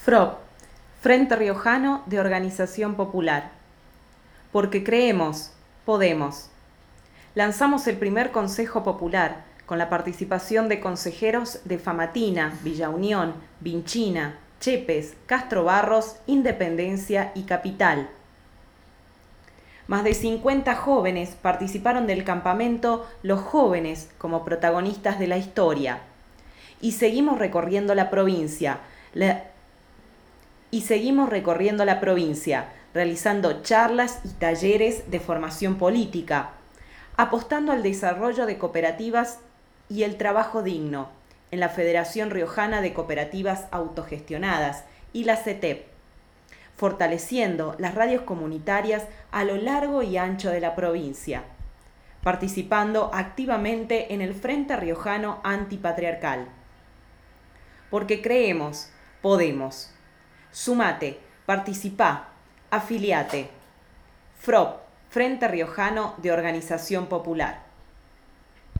FROP, Frente Riojano de Organización Popular. Porque creemos, podemos. Lanzamos el primer Consejo Popular, con la participación de consejeros de Famatina, Villa Unión, Vinchina, Chepes, Castro Barros, Independencia y Capital. Más de 50 jóvenes participaron del campamento Los Jóvenes como protagonistas de la historia. Y seguimos recorriendo la provincia, realizando charlas y talleres de formación política, apostando al desarrollo de cooperativas y el trabajo digno en la Federación Riojana de Cooperativas Autogestionadas y la CETEP, fortaleciendo las radios comunitarias a lo largo y ancho de la provincia, participando activamente en el Frente Riojano Antipatriarcal. Porque creemos, podemos. Sumate, participá, afiliate. FROP, Frente Riojano de Organización Popular.